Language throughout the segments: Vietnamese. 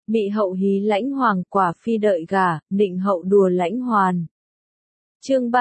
Mị hậu hí lãnh hoàng, quả phi đợi gả, nịnh hậu đùa lãnh hoàn. Chương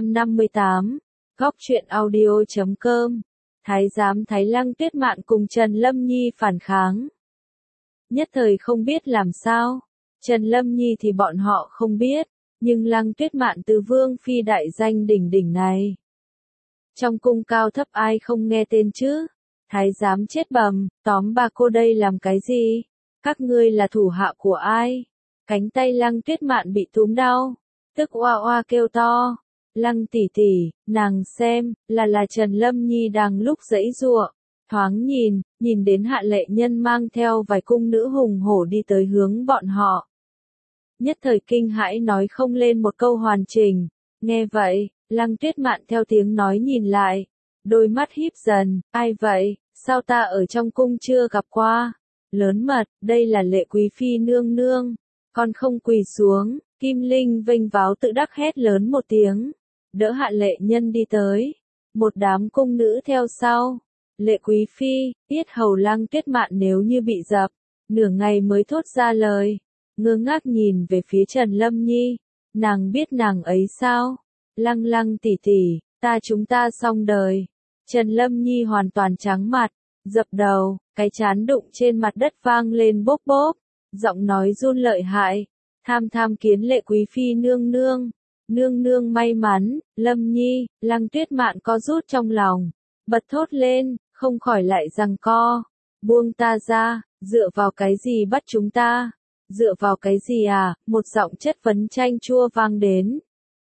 358, Góc truyện audio.com. Thái giám Thái Lăng Tuyết Mạn cùng Trần Lâm Nhi phản kháng. Nhất thời không biết làm sao. Trần Lâm Nhi thì bọn họ không biết, nhưng Lăng Tuyết Mạn từ vương phi đại danh đỉnh đỉnh này. Trong cung cao thấp ai không nghe tên chứ? Thái giám chết bầm, tóm bà cô đây làm cái gì? Các ngươi là thủ hạ của ai? Cánh tay Lăng Tuyết Mạn bị túm đau, tức oa oa kêu to. Lăng tỷ tỷ, nàng xem, là Trần Lâm Nhi đang lúc giãy giụa. Thoáng nhìn đến Hạ Lệ Nhân mang theo vài cung nữ hùng hổ đi tới hướng bọn họ. Nhất thời kinh hãi nói không lên một câu hoàn chỉnh. Nghe vậy, Lăng Tuyết Mạn theo tiếng nói nhìn lại, đôi mắt híp dần, ai vậy, sao ta ở trong cung chưa gặp qua? Lớn mật, đây là Lệ quý phi nương nương, con không quỳ xuống. Kim Linh vênh váo tự đắc hét lớn một tiếng, đỡ Hạ Lệ Nhân đi tới, một đám cung nữ theo sau. Lệ quý phi, yết hầu Lăng Tuyết Mạn nếu như bị dập, nửa ngày mới thốt ra lời, ngơ ngác nhìn về phía Trần Lâm Nhi, nàng biết nàng ấy sao? Lăng tỷ tỷ, chúng ta xong đời. Trần Lâm Nhi hoàn toàn trắng mặt, dập đầu, cái trán đụng trên mặt đất vang lên bốp bốp, giọng nói run lợi hại, tham kiến Lệ quý phi nương nương may mắn. Lâm Nhi, Lăng Tuyết Mạn co rút trong lòng, bật thốt lên, không khỏi lại giằng co, buông ta ra, dựa vào cái gì bắt chúng ta? Dựa vào cái gì à? Một giọng chất vấn chanh chua vang đến.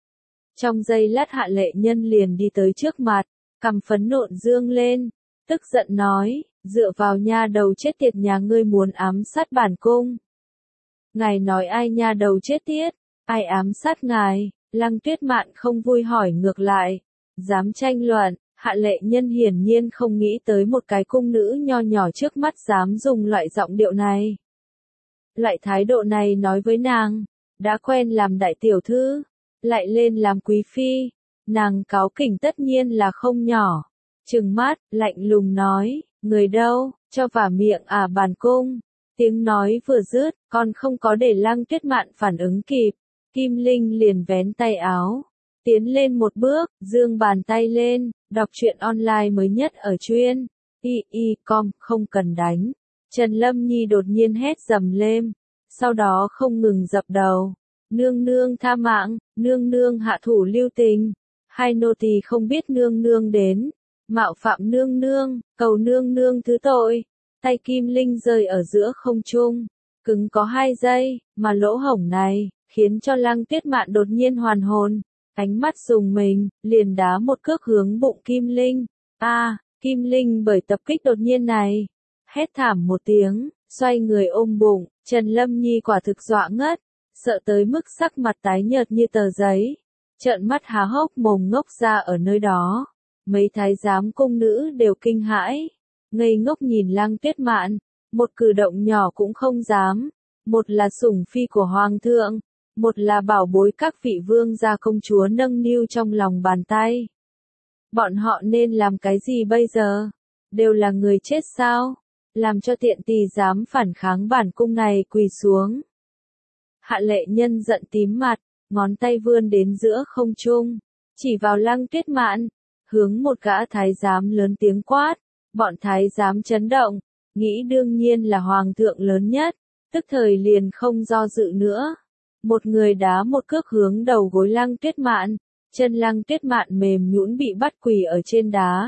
Trong giây lát Hạ Lệ Nhân liền đi tới trước mặt, cằm phấn nộn dương lên, tức giận nói, dựa vào nha đầu chết tiệt nhà ngươi muốn ám sát bản cung. Ngài nói ai nha đầu chết tiết, ai ám sát ngài? Lăng Tuyết Mạn không vui hỏi ngược lại, dám tranh luận. Hạ Lệ Nhân hiển nhiên không nghĩ tới một cái cung nữ nho nhỏ trước mắt dám dùng loại giọng điệu này. Loại thái độ này nói với nàng, đã quen làm đại tiểu thư, lại lên làm quý phi, nàng cáu kỉnh tất nhiên là không nhỏ. Trừng mắt, lạnh lùng nói, người đâu, cho vả miệng à bản cung. Tiếng nói vừa dứt, còn không có để Lăng Tuyết Mạn phản ứng kịp, Kim Linh liền vén tay áo, tiến lên một bước, giương bàn tay lên, đọc truyện online mới nhất ở truyện com, không cần đánh. Trần Lâm Nhi đột nhiên hét dầm lên, sau đó không ngừng dập đầu. Nương nương tha mạng, nương nương hạ thủ lưu tình. Hai nô tỳ không biết nương nương đến, mạo phạm nương nương, cầu nương nương thứ tội. Tay Kim Linh rơi ở giữa không trung, cứng có 2 giây, mà lỗ hổng này, khiến cho Lăng Tuyết Mạn đột nhiên hoàn hồn. Ánh mắt rùng mình, liền đá một cước hướng bụng Kim Linh. Kim Linh bởi tập kích đột nhiên này, hét thảm một tiếng, xoay người ôm bụng. Trần Lâm Nhi quả thực dọa ngất, sợ tới mức sắc mặt tái nhợt như tờ giấy, trợn mắt há hốc mồm ngốc ra ở nơi đó. Mấy thái giám cung nữ đều kinh hãi, ngây ngốc nhìn Lăng Tuyết Mạn, một cử động nhỏ cũng không dám. Một là sủng phi của hoàng thượng, một là bảo bối các vị vương gia công chúa nâng niu trong lòng bàn tay. Bọn họ nên làm cái gì bây giờ? Đều là người chết sao? Làm cho tiện tỳ dám phản kháng bản cung này quỳ xuống. Hạ Lệ Nhân giận tím mặt, ngón tay vươn đến giữa không trung, chỉ vào Lăng Tuyết Mạn, hướng một gã thái giám lớn tiếng quát. Bọn thái giám chấn động, nghĩ đương nhiên là hoàng thượng lớn nhất, tức thời liền không do dự nữa. Một người đá một cước hướng đầu gối Lăng Tuyết Mạn, chân Lăng Tuyết Mạn mềm nhũn bị bắt quỳ ở trên đá.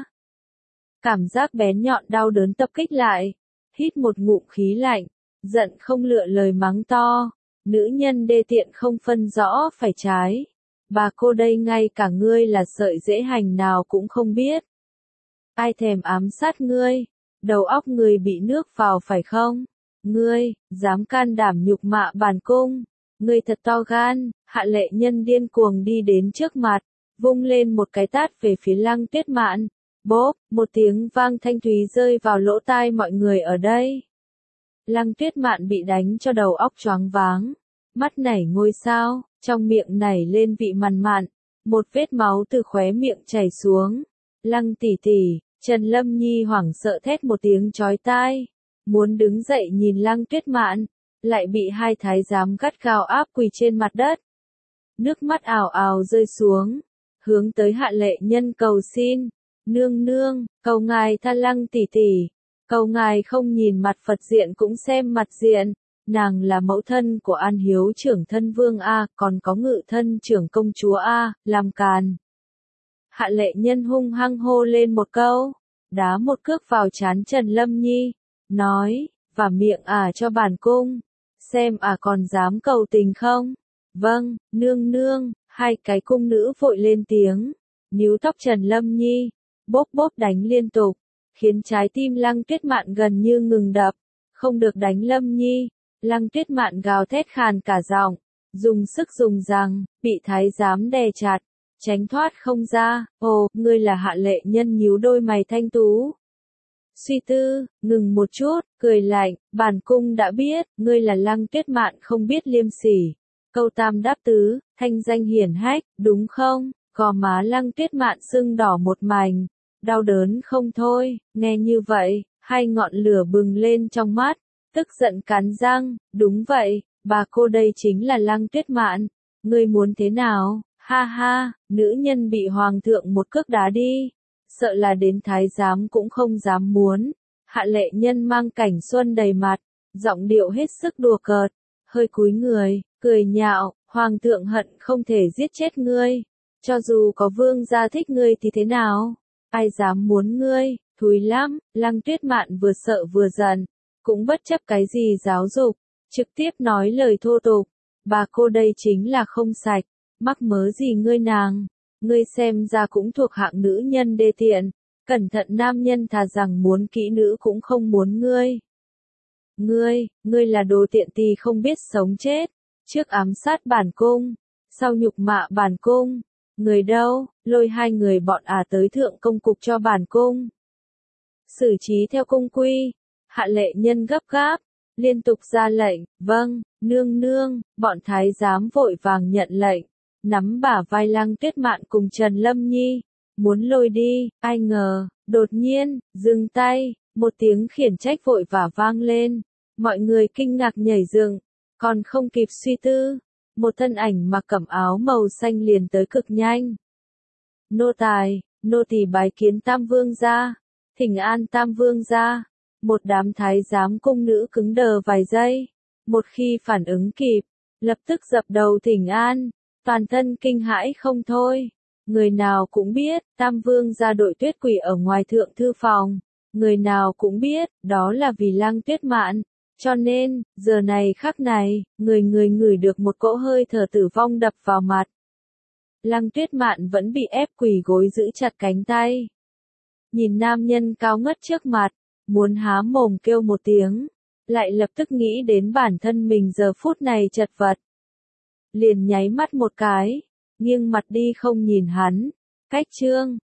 Cảm giác bén nhọn đau đớn tập kích lại, hít một ngụm khí lạnh, giận không lựa lời mắng to, nữ nhân đê tiện không phân rõ phải trái. Bà cô đây ngay cả ngươi là sợi rễ hành nào cũng không biết. Ai thèm ám sát ngươi, đầu óc người bị nước vào phải không? Ngươi, dám can đảm nhục mạ bản cung. Ngươi thật to gan. Hạ Lệ Nhân điên cuồng đi đến trước mặt, vung lên một cái tát về phía Lăng Tuyết Mạn. Bốp, một tiếng vang thanh thúy rơi vào lỗ tai mọi người ở đây. Lăng Tuyết Mạn bị đánh cho đầu óc choáng váng, mắt nảy ngôi sao, trong miệng nảy lên vị mằn mặn, một vết máu từ khóe miệng chảy xuống. Lăng tỷ tỷ, Trần Lâm Nhi hoảng sợ thét một tiếng chói tai, muốn đứng dậy nhìn Lăng Tuyết Mạn, lại bị hai thái giám gắt gao áp quỳ trên mặt đất. Nước mắt ào ào rơi xuống, hướng tới Hạ Lệ Nhân cầu xin, nương nương, cầu ngài tha Lăng tỷ tỷ, cầu ngài không nhìn mặt Phật diện cũng xem mặt diện, nàng là mẫu thân của An Hiếu trưởng thân vương A, còn có ngự thân trưởng công chúa A, làm càn. Hạ Lệ Nhân hung hăng hô lên một câu, đá một cước vào trán Trần Lâm Nhi, nói, và miệng cho bản cung, xem còn dám cầu tình không? Vâng, nương nương, hai cái cung nữ vội lên tiếng, níu tóc Trần Lâm Nhi, bốp bốp đánh liên tục, khiến trái tim Lăng Tuyết Mạn gần như ngừng đập, không được đánh Lâm Nhi, Lăng Tuyết Mạn gào thét khàn cả giọng, dùng sức dùng răng, bị thái giám đè chặt, tránh thoát không ra, ồ, ngươi là Hạ Lệ Nhân nhíu đôi mày thanh tú. Suy tư, ngừng một chút, cười lạnh, bản cung đã biết, ngươi là Lăng Tuyết Mạn không biết liêm sỉ. Câu tam đáp tứ, thanh danh hiển hách, đúng không? Gò má Lăng Tuyết Mạn sưng đỏ một mảnh, đau đớn không thôi, nghe như vậy, hai ngọn lửa bừng lên trong mắt, tức giận cắn răng, đúng vậy, bà cô đây chính là Lăng Tuyết Mạn, ngươi muốn thế nào? Ha ha, nữ nhân bị hoàng thượng một cước đá đi, sợ là đến thái giám cũng không dám muốn. Hạ Lệ Nhân mang cảnh xuân đầy mặt, giọng điệu hết sức đùa cợt, hơi cúi người, cười nhạo, hoàng thượng hận không thể giết chết ngươi, cho dù có vương gia thích ngươi thì thế nào, ai dám muốn ngươi, thúi lắm. Lăng Tuyết Mạn vừa sợ vừa giận, cũng bất chấp cái gì giáo dục, trực tiếp nói lời thô tục, bà cô đây chính là không sạch, mắc mớ gì ngươi xem ra cũng thuộc hạng nữ nhân đê tiện, cẩn thận nam nhân thà rằng muốn kỹ nữ cũng không muốn ngươi. Ngươi là đồ tiện tỳ không biết sống chết, trước ám sát bản cung, sau nhục mạ bản cung, người đâu, lôi hai người bọn tới thượng công cục cho bản cung. Xử trí theo cung quy. Hạ Lệ Nhân gấp gáp, liên tục ra lệnh, vâng, nương nương, bọn thái giám vội vàng nhận lệnh, nắm bả vai Lăng Tuyết Mạn cùng Trần Lâm Nhi, muốn lôi đi, ai ngờ, đột nhiên, dừng tay, một tiếng khiển trách vội vã vang lên, mọi người kinh ngạc nhảy dựng, còn không kịp suy tư, một thân ảnh mặc cẩm áo màu xanh liền tới cực nhanh. Nô tỳ bái kiến Tam Vương gia, thỉnh an Tam Vương gia. Một đám thái giám cung nữ cứng đờ vài giây, một khi phản ứng kịp, lập tức dập đầu thỉnh an, toàn thân kinh hãi không thôi. Người nào cũng biết, Tam Vương gia đội Tuyết Quỷ ở ngoài thượng thư phòng, người nào cũng biết, đó là vì Lăng Tuyết Mạn, cho nên, giờ này khắc này, người ngửi được một cỗ hơi thở tử vong đập vào mặt. Lăng Tuyết Mạn vẫn bị ép quỳ gối giữ chặt cánh tay. Nhìn nam nhân cao ngất trước mặt, muốn há mồm kêu một tiếng, lại lập tức nghĩ đến bản thân mình giờ phút này chật vật. Liền nháy mắt một cái, nghiêng mặt đi không nhìn hắn. Cách chương